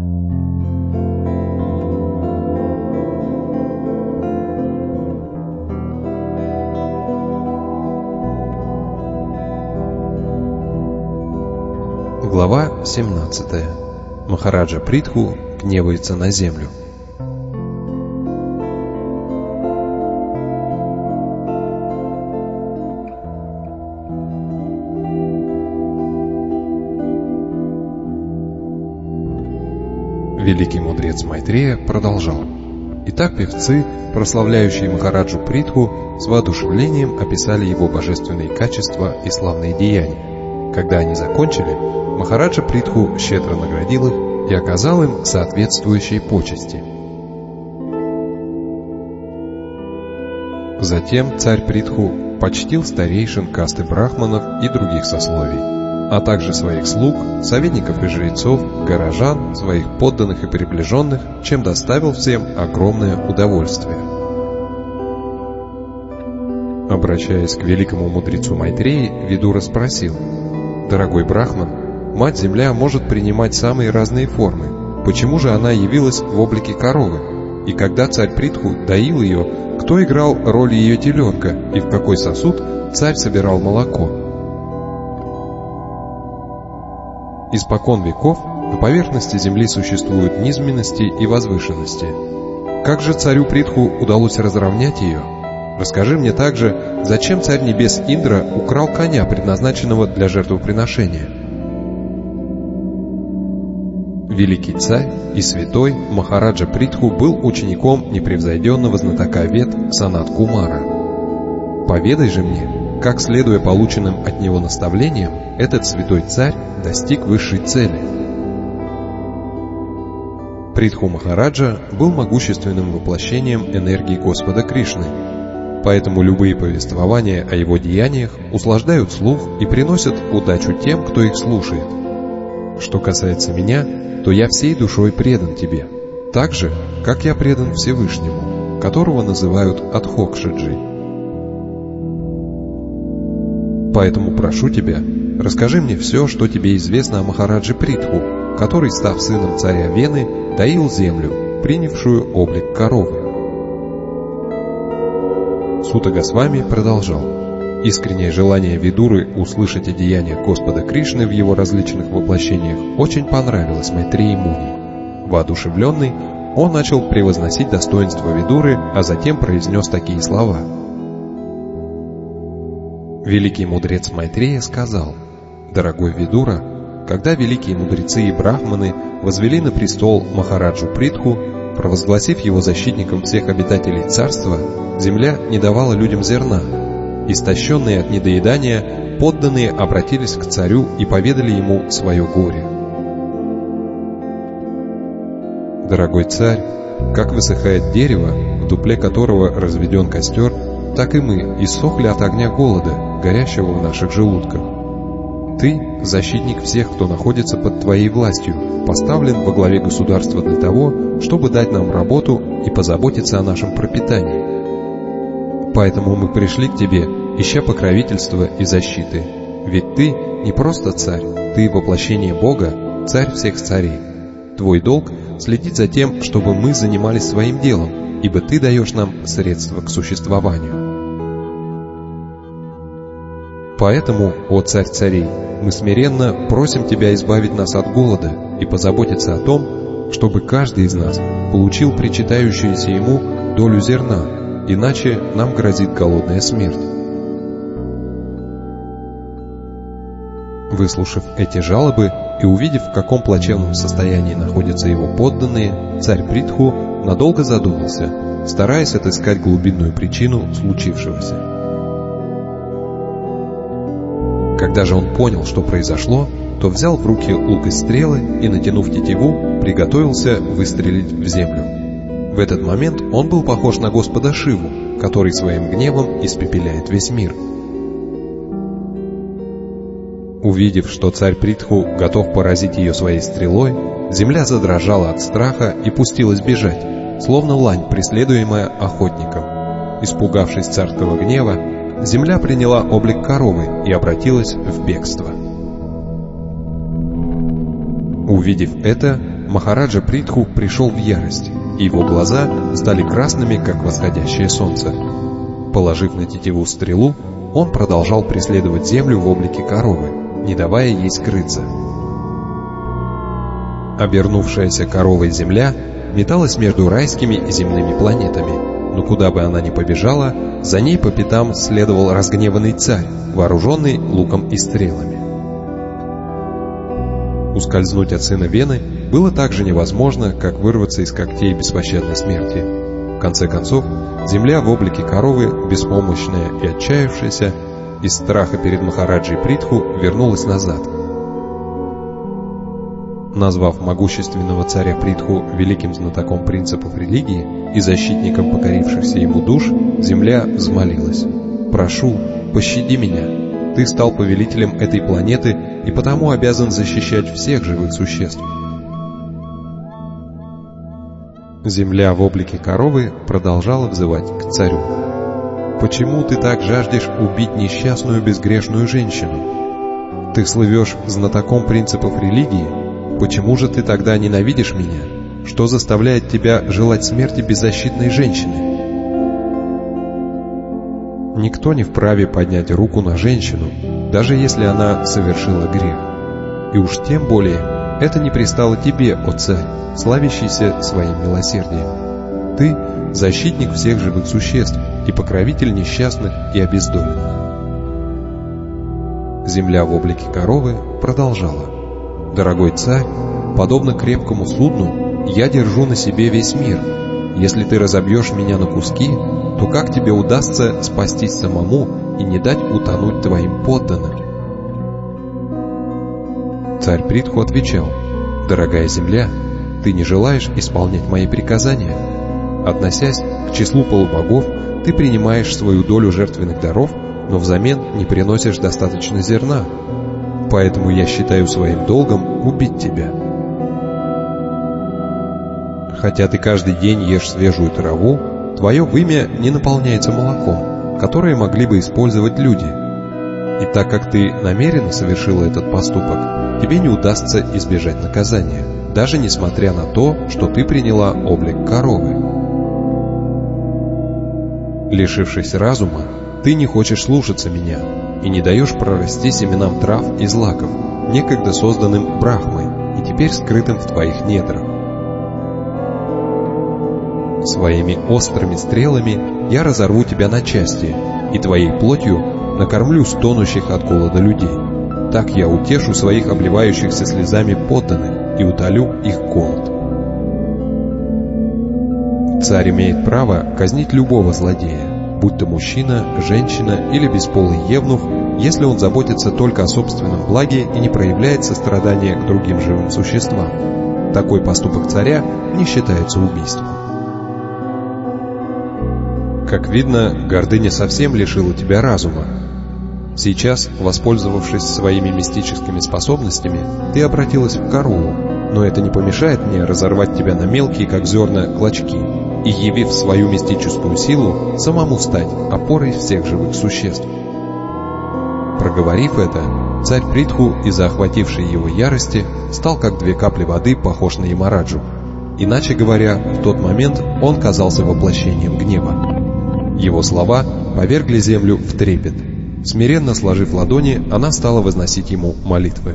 Глава 17. Махараджа Притху гневается на землю. Великий мудрец Майтрея продолжал. Итак, певцы, прославляющие Махараджу Притху, с воодушевлением описали его божественные качества и славные деяния. Когда они закончили, Махараджа Притху щедро наградил их и оказал им соответствующие почести. Затем царь Притху почтил старейшин касты брахманов и других сословий, а также своих слуг, советников и жрецов, горожан, своих подданных и приближенных, чем доставил всем огромное удовольствие. Обращаясь к великому мудрецу Майтреи, Видура спросил: «Дорогой Брахман, Мать-Земля может принимать самые разные формы. Почему же она явилась в облике коровы? И когда царь Притху доил ее, кто играл роль ее теленка, и в какой сосуд царь собирал молоко?» Испокон веков на поверхности Земли существуют низменности и возвышенности. Как же царю Притху удалось разровнять ее? Расскажи мне также, зачем царь небес Индра украл коня, предназначенного для жертвоприношения? Великий царь и святой Махараджа Притху был учеником непревзойденного знатока Вед Санат-Кумара. Поведай же мне, как, следуя полученным от него наставлениям, этот святой царь достиг высшей цели. Притху Махараджа был могущественным воплощением энергии Господа Кришны, поэтому любые повествования о его деяниях услаждают слух и приносят удачу тем, кто их слушает. Что касается меня, то я всей душой предан тебе, так же, как я предан Всевышнему, которого называют Адхокшаджи. Поэтому прошу тебя, расскажи мне все, что тебе известно о Махарадже Притху, который, став сыном царя Вены, доил землю, принявшую облик коровы. Сута Госвами продолжал. Искреннее желание Видуры услышать о деяниях Господа Кришны в его различных воплощениях очень понравилось Майтреи Муни. Воодушевленный, он начал превозносить достоинства Видуры, а затем произнес такие слова. Великий мудрец Майтрея сказал: «Дорогой Видура, когда великие мудрецы и брахманы возвели на престол Махараджу Притху, провозгласив его защитником всех обитателей царства, земля не давала людям зерна. Истощенные от недоедания, подданные обратились к царю и поведали ему свое горе. Дорогой царь, как высыхает дерево, в дупле которого разведен костер, так и мы иссохли от огня голода, горящего в наших желудках. Ты, защитник всех, кто находится под твоей властью, поставлен во главе государства для того, чтобы дать нам работу и позаботиться о нашем пропитании. Поэтому мы пришли к тебе, ища покровительства и защиты. Ведь ты не просто царь, ты воплощение Бога, царь всех царей. Твой долг — следить за тем, чтобы мы занимались своим делом, ибо ты даешь нам средства к существованию. Поэтому, о царь царей, мы смиренно просим тебя избавить нас от голода и позаботиться о том, чтобы каждый из нас получил причитающуюся ему долю зерна, иначе нам грозит голодная смерть». Выслушав эти жалобы и увидев, в каком плачевном состоянии находятся его подданные, царь Притху надолго задумался, стараясь отыскать глубинную причину случившегося. Когда же он понял, что произошло, то взял в руки лук и стрелы и, натянув тетиву, приготовился выстрелить в землю. В этот момент он был похож на Господа Шиву, который своим гневом испепеляет весь мир. Увидев, что царь Притху готов поразить ее своей стрелой, земля задрожала от страха и пустилась бежать, словно лань, преследуемая охотником. Испугавшись царского гнева, земля приняла облик коровы и обратилась в бегство. Увидев это, Махараджа Притху пришел в ярость, и его глаза стали красными, как восходящее солнце. Положив на тетиву стрелу, он продолжал преследовать землю в облике коровы, не давая ей скрыться. Обернувшаяся коровой земля металась между райскими и земными планетами, но куда бы она ни побежала, за ней по пятам следовал разгневанный царь, вооруженный луком и стрелами. Ускользнуть от сына Вены было так же невозможно, как вырваться из когтей беспощадной смерти. В конце концов, земля в облике коровы, беспомощная и отчаявшаяся, из страха перед Махараджей Притху вернулась назад. Назвав могущественного царя Притху великим знатоком принципов религии и защитником покорившихся ему душ, земля взмолилась: «Прошу, пощади меня. Ты стал повелителем этой планеты и потому обязан защищать всех живых существ». Земля в облике коровы продолжала взывать к царю: «Почему ты так жаждешь убить несчастную безгрешную женщину? Ты слывешь знатоком принципов религии. Почему же ты тогда ненавидишь меня? Что заставляет тебя желать смерти беззащитной женщины?» Никто не вправе поднять руку на женщину, даже если она совершила грех. И уж тем более это не пристало тебе, о царь, славящийся своим милосердием. Ты – защитник всех живых существ и покровитель несчастных и обездоленных. Земля в облике коровы продолжала: «Дорогой царь, подобно крепкому судну, я держу на себе весь мир. Если ты разобьешь меня на куски, то как тебе удастся спастись самому и не дать утонуть твоим подданным?» Царь Притху отвечал: «Дорогая земля, ты не желаешь исполнять мои приказания. Относясь к числу полубогов, ты принимаешь свою долю жертвенных даров, но взамен не приносишь достаточно зерна. Поэтому я считаю своим долгом убить тебя. Хотя ты каждый день ешь свежую траву, твое вымя не наполняется молоком, которое могли бы использовать люди. И так как ты намеренно совершила этот поступок, тебе не удастся избежать наказания, даже несмотря на то, что ты приняла облик коровы. Лишившись разума, ты не хочешь слушаться меня и не даешь прорасти семенам трав и злаков, некогда созданным Брахмой и теперь скрытым в твоих недрах. Своими острыми стрелами я разорву тебя на части, и твоей плотью накормлю стонущих от голода людей. Так я утешу своих обливающихся слезами подданных и утолю их голод. Царь имеет право казнить любого злодея, будь то мужчина, женщина или бесполый евнух, если он заботится только о собственном благе и не проявляет сострадания к другим живым существам. Такой поступок царя не считается убийством. Как видно, гордыня совсем лишила тебя разума. Сейчас, воспользовавшись своими мистическими способностями, ты обратилась в корову, но это не помешает мне разорвать тебя на мелкие, как зерна, клочки, и, явив свою мистическую силу, самому стать опорой всех живых существ. Проговорив это, царь Притху из-за охватившей его ярости стал, как две капли воды, похож на Ямараджу. Иначе говоря, в тот момент он казался воплощением гнева. Его слова повергли землю в трепет. Смиренно сложив ладони, она стала возносить ему молитвы.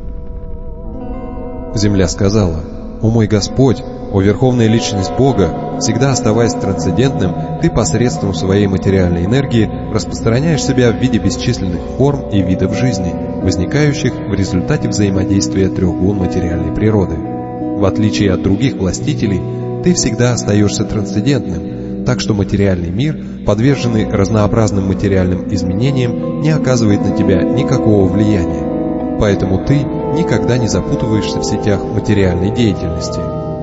Земля сказала: «О мой Господь, о Верховная Личность Бога, всегда оставаясь трансцендентным, ты посредством своей материальной энергии распространяешь себя в виде бесчисленных форм и видов жизни, возникающих в результате взаимодействия трех гун материальной природы. В отличие от других властителей, ты всегда остаешься трансцендентным, так что материальный мир, подверженный разнообразным материальным изменениям, не оказывает на тебя никакого влияния. Поэтому ты никогда не запутываешься в сетях материальной деятельности».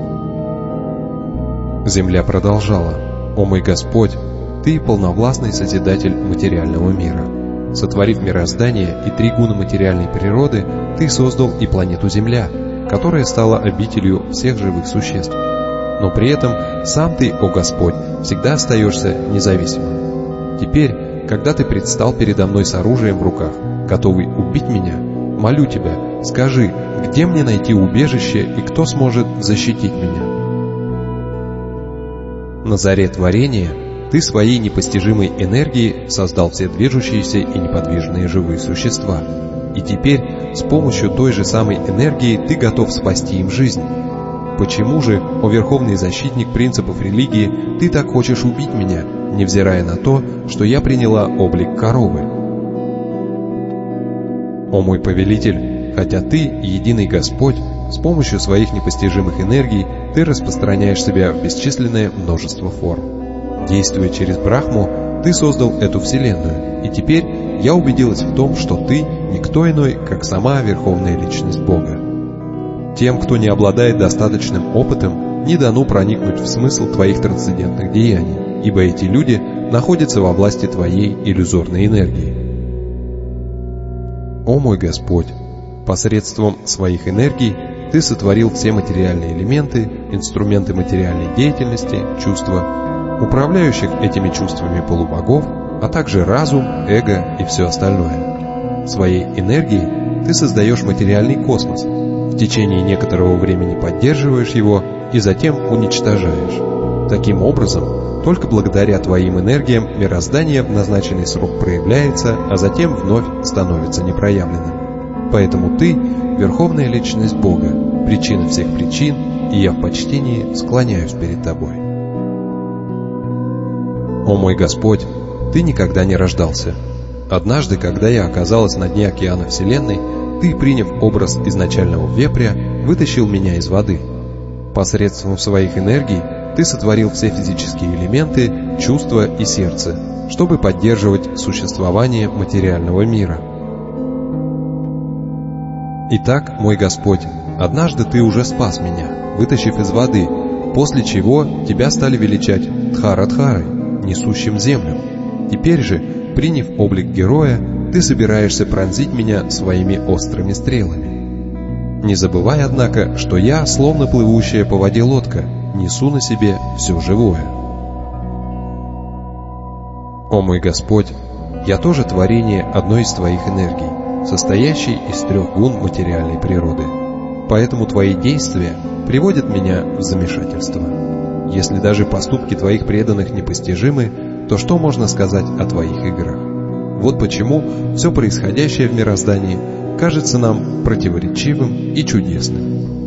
Земля продолжала: «О мой Господь, ты полновластный Созидатель материального мира. Сотворив мироздание и три гуна материальной природы, ты создал и планету Земля, которая стала обителью всех живых существ. Но при этом сам ты, о Господь, всегда остаешься независимым. Теперь, когда ты предстал передо мной с оружием в руках, готовый убить меня, молю тебя, скажи, где мне найти убежище и кто сможет защитить меня? На заре творения Ты своей непостижимой энергией создал все движущиеся и неподвижные живые существа. И теперь с помощью той же самой энергии Ты готов спасти им жизнь. Почему же, о Верховный Защитник принципов религии, Ты так хочешь убить меня, невзирая на то, что я приняла облик коровы? О мой повелитель, хотя Ты, единый Господь, с помощью своих непостижимых энергий Ты распространяешь себя в бесчисленное множество форм. Действуя через Брахму, Ты создал эту вселенную, и теперь я убедилась в том, что Ты никто иной, как сама Верховная Личность Бога. Тем, кто не обладает достаточным опытом, не дано проникнуть в смысл Твоих трансцендентных деяний, ибо эти люди находятся во власти Твоей иллюзорной энергии. О мой Господь, посредством своих энергий Ты сотворил все материальные элементы, инструменты материальной деятельности, чувства, управляющих этими чувствами полубогов, а также разум, эго и все остальное. Своей энергией Ты создаешь материальный космос, в течение некоторого времени поддерживаешь его и затем уничтожаешь. Таким образом, только благодаря Твоим энергиям мироздание в назначенный срок проявляется, а затем вновь становится непроявленным. Поэтому Ты — Верховная Личность Бога, причина всех причин, и я в почтении склоняюсь перед Тобой. О мой Господь, Ты никогда не рождался. Однажды, когда я оказалась на дне океана Вселенной, Ты, приняв образ изначального вепря, вытащил меня из воды. Посредством своих энергий Ты сотворил все физические элементы, чувства и сердце, чтобы поддерживать существование материального мира. Итак, мой Господь, однажды Ты уже спас меня, вытащив из воды, после чего Тебя стали величать Дхарадхарой, несущим землю. Теперь же, приняв облик героя, Ты собираешься пронзить меня своими острыми стрелами. Не забывай, однако, что я, словно плывущая по воде лодка, несу на себе все живое. О мой Господь, я тоже творение одной из Твоих энергий, состоящей из 3 гун материальной природы. Поэтому Твои действия приводят меня в замешательство. Если даже поступки Твоих преданных непостижимы, то что можно сказать о Твоих играх? Вот почему все происходящее в мироздании кажется нам противоречивым и чудесным.